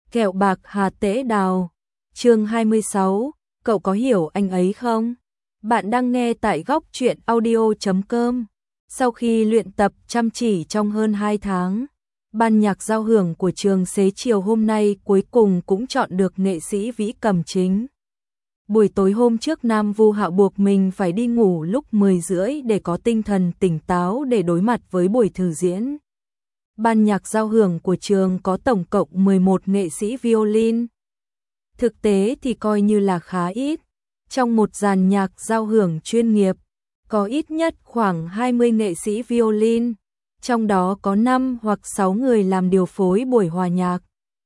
Kẹo bạc Hà Tễ Đào. Chương 26, cậu có hiểu anh ấy không? Bạn đang nghe tại góc truyện audio.com. Sau khi luyện tập chăm chỉ trong hơn 2 tháng, ban nhạc giao hưởng của trường xế chiều hôm nay cuối cùng cũng chọn được nghệ sĩ Vĩ Cầm Chính. Buổi tối hôm trước Nam Vu Hạo buộc mình phải đi ngủ lúc 10 rưỡi để có tinh thần tỉnh táo để đối mặt với buổi thử diễn. Ban nhạc giao hưởng của trường có tổng cộng 11 nghệ sĩ violin. Thực tế thì coi như là khá ít. Trong một dàn nhạc giao hưởng chuyên nghiệp, có ít nhất khoảng 20 nghệ sĩ violin, trong đó có 5 hoặc 6 người làm điều phối buổi hòa nhạc.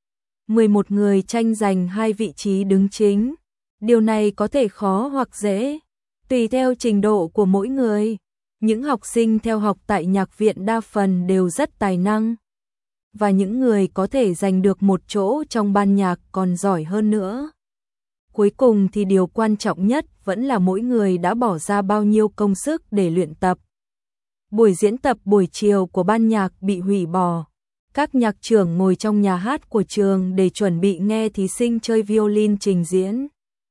11 người tranh giành 2 vị trí đứng chính. Điều này có thể khó hoặc dễ, tùy theo trình độ của mỗi người. Những học sinh theo học tại nhạc viện đa phần đều rất tài năng, và những người có thể giành được một chỗ trong ban nhạc còn giỏi hơn nữa. Cuối cùng thì điều quan trọng nhất vẫn là mỗi người đã bỏ ra bao nhiêu công sức để luyện tập. Buổi diễn tập buổi chiều của ban nhạc bị hủy bỏ. Các nhạc trưởng ngồi trong nhà hát của trường để chuẩn bị nghe thí sinh chơi violin trình diễn.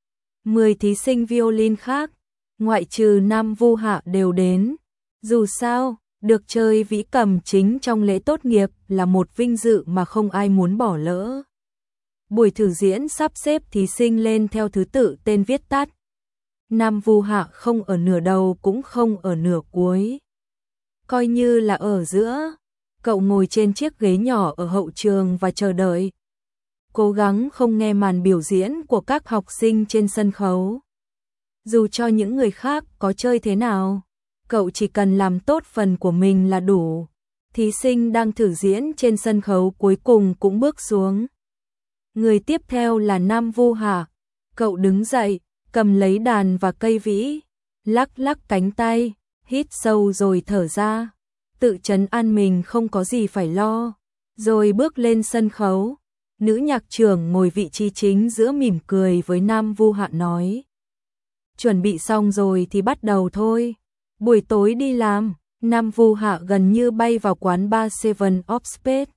10 thí sinh violin khác, ngoại trừ Nam Vu Hạ đều đến. Dù sao, được chơi Vĩ Cầm Chính trong lễ tốt nghiệp là một vinh dự mà không ai muốn bỏ lỡ. Buổi thử diễn sắp xếp thí sinh lên theo thứ tự tên viết tắt. Nam Vu Hạ không ở nửa đầu cũng không ở nửa cuối, coi như là ở giữa. Cậu ngồi trên chiếc ghế nhỏ ở hậu trường và chờ đợi, cố gắng không nghe màn biểu diễn của các học sinh trên sân khấu. Dù cho những người khác có chơi thế nào, cậu chỉ cần làm tốt phần của mình là đủ. Thí sinh đang thử diễn trên sân khấu cuối cùng cũng bước xuống. Người tiếp theo là Nam Vu Hạ. Cậu đứng dậy, cầm lấy đàn và cây vĩ, lắc lắc cánh tay, hít sâu rồi thở ra, tự trấn an mình không có gì phải lo, rồi bước lên sân khấu. Nữ nhạc trưởng ngồi vị trí chính giữa mỉm cười với Nam Vu Hạ nói: "Chuẩn bị xong rồi thì bắt đầu thôi. Buổi tối đi làm." Nam Vu Hạ gần như bay vào quán bar Seven of Spades.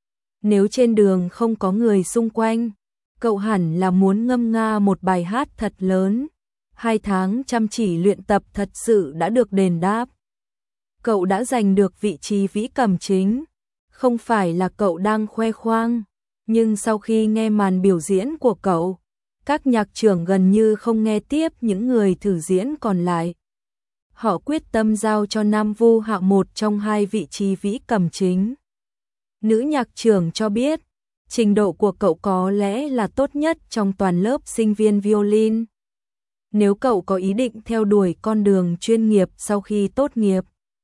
Nếu trên đường không có người xung quanh, cậu hẳn là muốn ngâm nga một bài hát thật lớn. 2 tháng chăm chỉ luyện tập thật sự đã được đền đáp. Cậu đã giành được vị trí Vĩ Cầm Chính. Không phải là cậu đang khoe khoang, nhưng sau khi nghe màn biểu diễn của cậu, các nhạc trưởng gần như không nghe tiếp những người thử diễn còn lại. Họ quyết tâm giao cho Nam Vu Hạ một trong 2 vị trí Vĩ Cầm Chính. Nữ nhạc trưởng cho biết, trình độ của cậu có lẽ là tốt nhất trong toàn lớp sinh viên violin. Nếu cậu có ý định theo đuổi con đường chuyên nghiệp sau khi tốt nghiệp,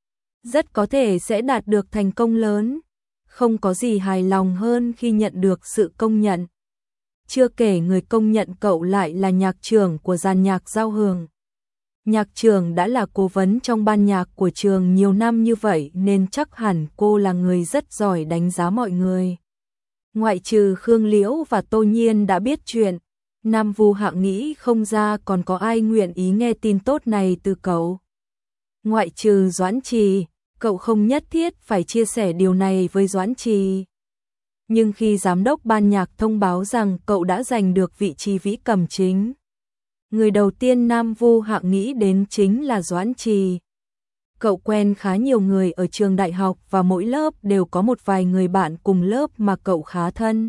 rất có thể sẽ đạt được thành công lớn. Không có gì hài lòng hơn khi nhận được sự công nhận. Chưa kể người công nhận cậu lại là nhạc trưởng của dàn nhạc giao hưởng. Nhạc trưởng đã là cố vấn trong ban nhạc của trường nhiều năm như vậy nên chắc hẳn cô là người rất giỏi đánh giá mọi người. Ngoại trừ Khương Liễu và Tô Nhiên đã biết chuyện, Nam Vu Hạ nghĩ không ra còn có ai nguyện ý nghe tin tốt này từ cậu. Ngoại trừ Doãn Trì, cậu không nhất thiết phải chia sẻ điều này với Doãn Trì. Nhưng khi giám đốc ban nhạc thông báo rằng cậu đã giành được vị trí Vĩ Cầm Chính, người đầu tiên Nam Vu Hạ nghĩ đến chính là Doãn Trì. Cậu quen khá nhiều người ở trường đại học và mỗi lớp đều có một vài người bạn cùng lớp mà cậu khá thân.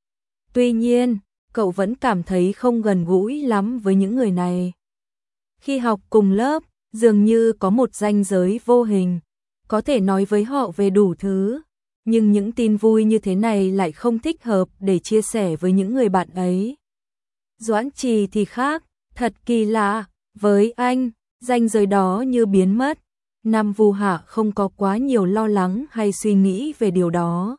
Tuy nhiên, cậu vẫn cảm thấy không gần gũi lắm với những người này. Khi học cùng lớp, dường như có một ranh giới vô hình, có thể nói với họ về đủ thứ, nhưng những tin vui như thế này lại không thích hợp để chia sẻ với những người bạn ấy. Doãn Trì thì khác, thật kỳ lạ, với anh, ranh giới đó như biến mất. Nam Vu Hạ không có quá nhiều lo lắng hay suy nghĩ về điều đó.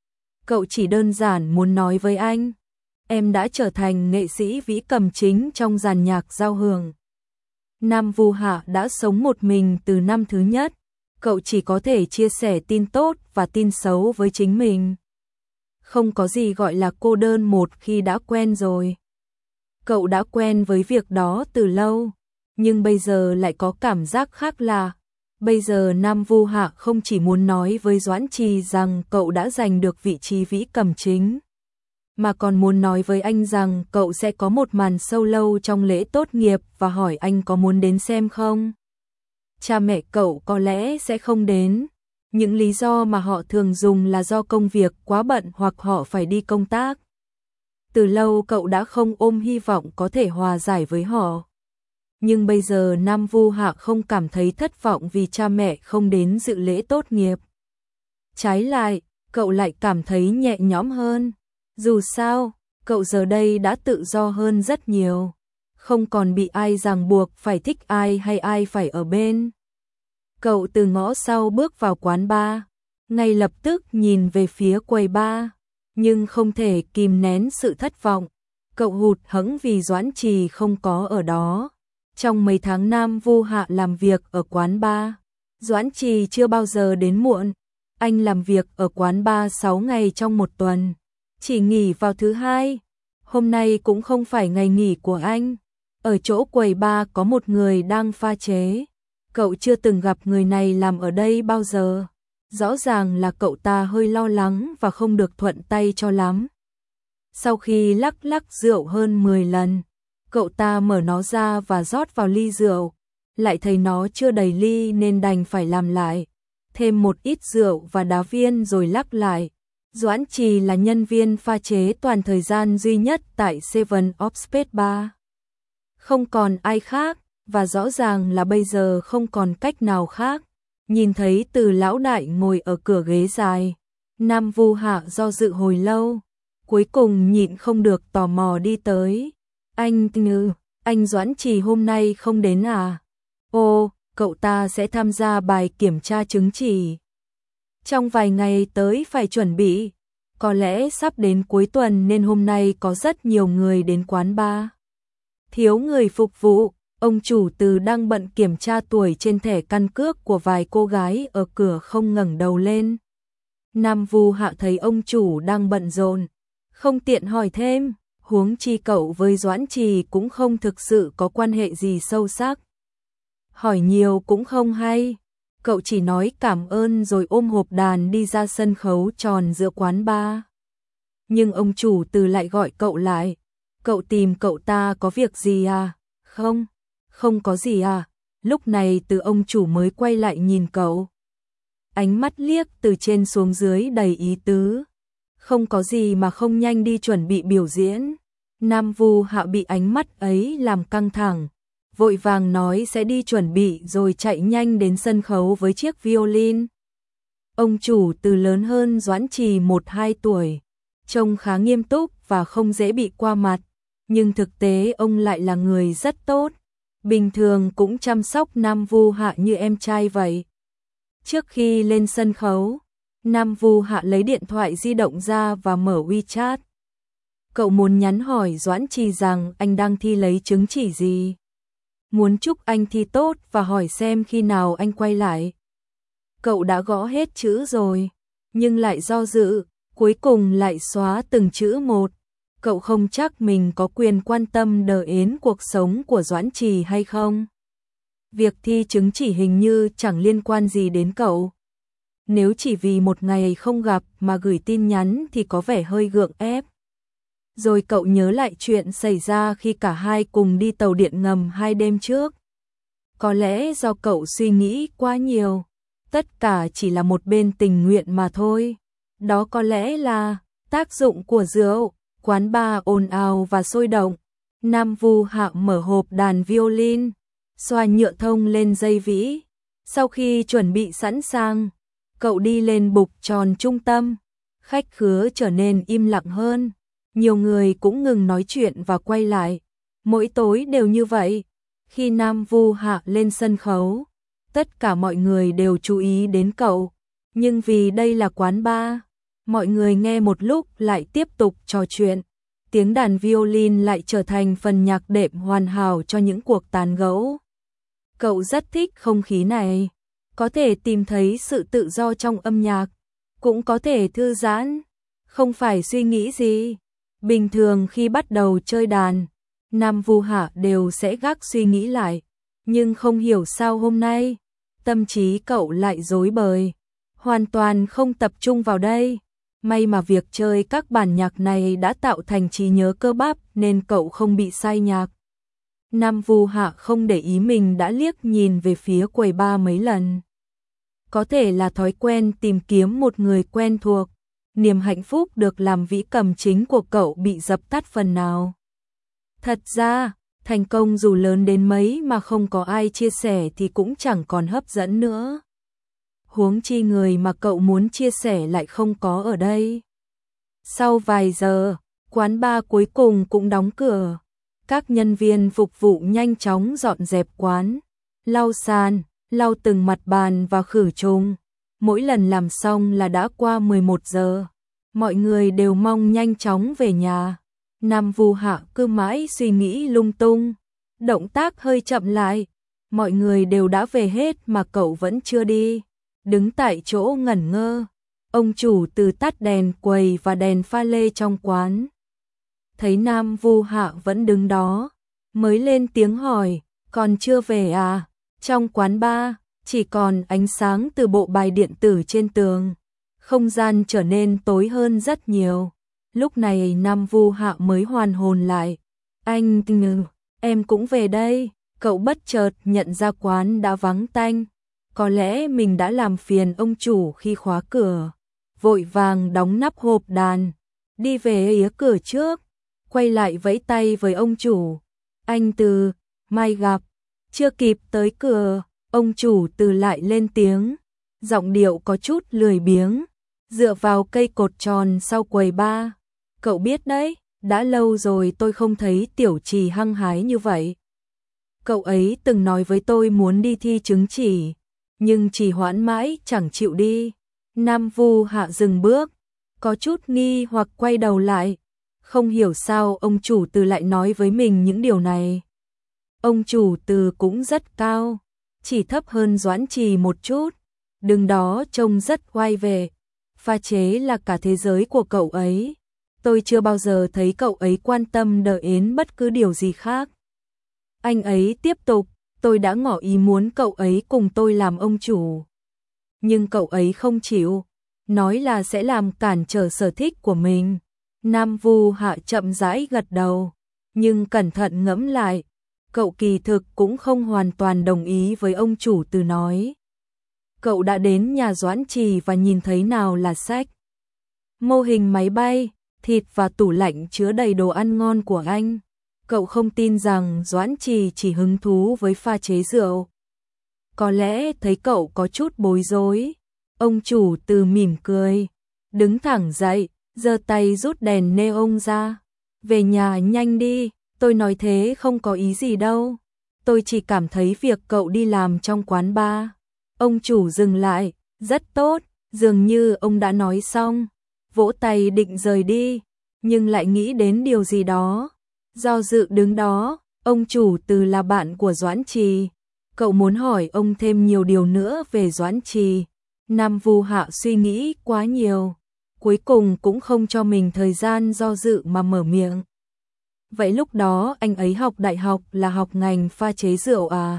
Cậu chỉ đơn giản muốn nói với anh, em đã trở thành nghệ sĩ Vĩ Cầm Chính trong dàn nhạc giao hưởng. Nam Vu Hạ đã sống một mình từ năm thứ nhất, cậu chỉ có thể chia sẻ tin tốt và tin xấu với chính mình. Không có gì gọi là cô đơn một khi đã quen rồi. Cậu đã quen với việc đó từ lâu, nhưng bây giờ lại có cảm giác khác lạ. Bây giờ Nam Vu Hạ không chỉ muốn nói với Doãn Trì rằng cậu đã giành được vị trí Vĩ Cầm Chính, mà còn muốn nói với anh rằng cậu sẽ có một màn solo trong lễ tốt nghiệp và hỏi anh có muốn đến xem không. Cha mẹ cậu có lẽ sẽ không đến. Những lý do mà họ thường dùng là do công việc quá bận hoặc họ phải đi công tác. Từ lâu cậu đã không ôm hy vọng có thể hòa giải với họ. Nhưng bây giờ Nam Vu Hạ không cảm thấy thất vọng vì cha mẹ không đến dự lễ tốt nghiệp. Trái lại, cậu lại cảm thấy nhẹ nhõm hơn. Dù sao, cậu giờ đây đã tự do hơn rất nhiều. Không còn bị ai ràng buộc phải thích ai hay ai phải ở bên. Cậu từ ngõ sau bước vào quán bar, ngay lập tức nhìn về phía quầy bar, nhưng không thể kìm nén sự thất vọng. Cậu hụt hẫng vì Doãn Trì không có ở đó. Trong mấy tháng Nam Vu Hạ làm việc ở quán bar, Doãn Trì chưa bao giờ đến muộn. Anh làm việc ở quán bar 6 ngày trong một tuần, chỉ nghỉ vào thứ hai. Hôm nay cũng không phải ngày nghỉ của anh. Ở chỗ quầy bar có một người đang pha chế. Cậu chưa từng gặp người này làm ở đây bao giờ. Rõ ràng là cậu ta hơi lo lắng và không được thuận tay cho lắm. Sau khi lắc lắc rượu hơn 10 lần, cậu ta mở nó ra và rót vào ly rượu. Lại thấy nó chưa đầy ly nên đành phải làm lại. Thêm một ít rượu và đá viên rồi lắc lại. Doãn Trì là nhân viên pha chế toàn thời gian duy nhất tại Seven of Spades Bar. Không còn ai khác, và rõ ràng là bây giờ không còn cách nào khác. Nhìn thấy Từ lão đại ngồi ở cửa ghế dài, Nam Vu Hạ do dự hồi lâu, cuối cùng nhịn không được tò mò đi tới. Anh Doãn Trì hôm nay không đến à? Ồ, cậu ta sẽ tham gia bài kiểm tra chứng chỉ. Trong vài ngày tới phải chuẩn bị, có lẽ sắp đến cuối tuần nên hôm nay có rất nhiều người đến quán bar. Thiếu người phục vụ, ông chủ Từ đang bận kiểm tra tuổi trên thẻ căn cước của vài cô gái ở cửa không ngẩng đầu lên. Nam Vu Hạ thấy ông chủ đang bận rộn, không tiện hỏi thêm, huống chi cậu với Doãn Trì cũng không thực sự có quan hệ gì sâu sắc. Hỏi nhiều cũng không hay, cậu chỉ nói cảm ơn rồi ôm hộp đàn đi ra sân khấu tròn giữa quán bar. Nhưng ông chủ Từ lại gọi cậu lại. Cậu tìm cậu ta có việc gì à? Không, không có gì à? Lúc này Từ ông chủ mới quay lại nhìn cậu. Ánh mắt liếc từ trên xuống dưới đầy ý tứ. Không có gì mà không nhanh đi chuẩn bị biểu diễn. Nam Vu Hạ bị ánh mắt ấy làm căng thẳng, vội vàng nói sẽ đi chuẩn bị rồi chạy nhanh đến sân khấu với chiếc violin. Ông chủ Từ lớn hơn Doãn Trì 1-2 tuổi, trông khá nghiêm túc và không dễ bị qua mặt, nhưng thực tế ông lại là người rất tốt, bình thường cũng chăm sóc Nam Vu Hạ như em trai vậy. Trước khi lên sân khấu, Nam Vu Hạ lấy điện thoại di động ra và mở WeChat. Cậu muốn nhắn hỏi Doãn Trì rằng anh đang thi lấy chứng chỉ gì. Muốn chúc anh thi tốt và hỏi xem khi nào anh quay lại. Cậu đã gõ hết chữ rồi, nhưng lại do dự, cuối cùng lại xóa từng chữ một. Cậu không chắc mình có quyền quan tâm đến cuộc sống của Doãn Trì hay không. Việc thi chứng chỉ hình như chẳng liên quan gì đến cậu. Nếu chỉ vì một ngày không gặp mà gửi tin nhắn thì có vẻ hơi gượng ép. Rồi cậu nhớ lại chuyện xảy ra khi cả hai cùng đi tàu điện ngầm 2 đêm trước. Có lẽ do cậu suy nghĩ quá nhiều, tất cả chỉ là một bên tình nguyện mà thôi. Đó có lẽ là tác dụng của rượu. Quán bar ồn ào và sôi động. Nam Vu Hạ mở hộp đàn violin, xoa nhựa thông lên dây vĩ. Sau khi chuẩn bị sẵn sàng, cậu đi lên bục tròn trung tâm. Khách khứa trở nên im lặng hơn. Nhiều người cũng ngừng nói chuyện và quay lại. Mỗi tối đều như vậy. Khi Nam Vu Hạ lên sân khấu, tất cả mọi người đều chú ý đến cậu. Nhưng vì đây là quán bar, mọi người nghe một lúc lại tiếp tục trò chuyện. Tiếng đàn violin lại trở thành phần nhạc đệm hoàn hảo cho những cuộc tán gẫu. Cậu rất thích không khí này. Có thể tìm thấy sự tự do trong âm nhạc. Cũng có thể thư giãn. Không phải suy nghĩ gì. Bình thường khi bắt đầu chơi đàn, Nam Vu Hạ đều sẽ gác suy nghĩ lại. Nhưng không hiểu sao hôm nay, tâm trí cậu lại rối bời. Hoàn toàn không tập trung vào đây. May mà việc chơi các bản nhạc này đã tạo thành trí nhớ cơ bắp nên cậu không bị sai nhạc. Nam Vu Hạ không để ý mình đã liếc nhìn về phía quầy bar mấy lần. Có thể là thói quen tìm kiếm một người quen thuộc, niềm hạnh phúc được làm vĩ cầm chính của cậu bị dập tắt phần nào. Thật ra, thành công dù lớn đến mấy mà không có ai chia sẻ thì cũng chẳng còn hấp dẫn nữa. Huống chi người mà cậu muốn chia sẻ lại không có ở đây. Sau vài giờ, quán bar cuối cùng cũng đóng cửa. Các nhân viên phục vụ nhanh chóng dọn dẹp quán, lau sàn, lau từng mặt bàn và khử trùng. Mỗi lần làm xong là đã qua 11 giờ. Mọi người đều mong nhanh chóng về nhà. Nam Vu Hạ cứ mãi suy nghĩ lung tung. Động tác hơi chậm lại. Mọi người đều đã về hết mà cậu vẫn chưa đi. Đứng tại chỗ ngẩn ngơ. Ông chủ từ tắt đèn quầy và đèn pha lê trong quán. Thấy Nam Vu Hạ vẫn đứng đó, mới lên tiếng hỏi, còn chưa về à? Trong quán bar, chỉ còn ánh sáng từ bộ bài điện tử trên tường. Không gian trở nên tối hơn rất nhiều. Lúc này Nam Vu Hạ mới hoàn hồn lại. Anh, em cũng về đây. Cậu bất chợt nhận ra quán đã vắng tanh. Có lẽ mình đã làm phiền ông chủ khi khóa cửa. Vội vàng đóng nắp hộp đàn, đi về phía cửa trước. Quay lại vẫy tay với ông chủ. Anh Từ, mai gặp. Chưa kịp tới cửa, ông chủ Từ lại lên tiếng. Giọng điệu có chút lười biếng, dựa vào cây cột tròn sau quầy bar. Cậu biết đấy, đã lâu rồi tôi không thấy Tiểu Trì hăng hái như vậy. Cậu ấy từng nói với tôi muốn đi thi chứng chỉ, nhưng trì hoãn mãi chẳng chịu đi. Nam Vu Hạ dừng bước, có chút nghi hoặc quay đầu lại. Không hiểu sao ông chủ Từ lại nói với mình những điều này. Ông chủ Từ cũng rất cao, chỉ thấp hơn Doãn Trì một chút. Đứng đó trông rất oai vệ. Pha chế là cả thế giới của cậu ấy. Tôi chưa bao giờ thấy cậu ấy quan tâm đợi đến bất cứ điều gì khác. Anh ấy tiếp tục, tôi đã ngỏ ý muốn cậu ấy cùng tôi làm ông chủ. Nhưng cậu ấy không chịu, nói là sẽ làm cản trở sở thích của mình. Nam Vu Hạ chậm rãi gật đầu, nhưng cẩn thận ngẫm lại, cậu kỳ thực cũng không hoàn toàn đồng ý với ông chủ Từ nói. Cậu đã đến nhà Doãn Trì và nhìn thấy nào là sách, mô hình máy bay, thịt và tủ lạnh chứa đầy đồ ăn ngon của anh. Cậu không tin rằng Doãn Trì chỉ hứng thú với pha chế rượu. Có lẽ thấy cậu có chút bối rối. Ông chủ Từ mỉm cười, đứng thẳng dậy, giơ tay rút đèn neon ra. Về nhà nhanh đi, tôi nói thế không có ý gì đâu. Tôi chỉ cảm thấy việc cậu đi làm trong quán bar. Ông chủ dừng lại, rất tốt, dường như ông đã nói xong. Vỗ tay định rời đi, nhưng lại nghĩ đến điều gì đó. Do dự đứng đó, ông chủ Từ là bạn của Doãn Trì. Cậu muốn hỏi ông thêm nhiều điều nữa về Doãn Trì. Nam Vu Hạ suy nghĩ quá nhiều, cuối cùng cũng không cho mình thời gian do dự mà mở miệng. Vậy lúc đó anh ấy học đại học là học ngành pha chế rượu à?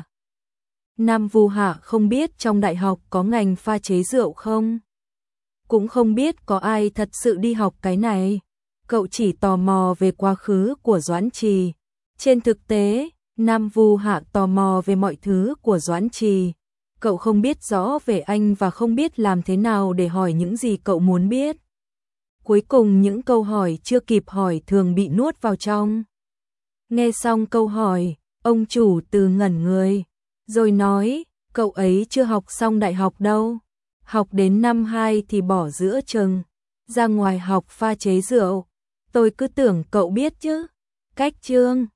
Nam Vu Hạ không biết trong đại học có ngành pha chế rượu không? Cũng không biết có ai thật sự đi học cái này. Cậu chỉ tò mò về quá khứ của Doãn Trì. Trên thực tế, Nam Vu Hạ tò mò về mọi thứ của Doãn Trì. Cậu không biết rõ về anh và không biết làm thế nào để hỏi những gì cậu muốn biết. Cuối cùng những câu hỏi chưa kịp hỏi thường bị nuốt vào trong. Nghe xong câu hỏi, ông chủ Từ ngẩn người, rồi nói, cậu ấy chưa học xong đại học đâu. Học đến năm 2 thì bỏ giữa chừng, ra ngoài học pha chế rượu. Tôi cứ tưởng cậu biết chứ. Cách chương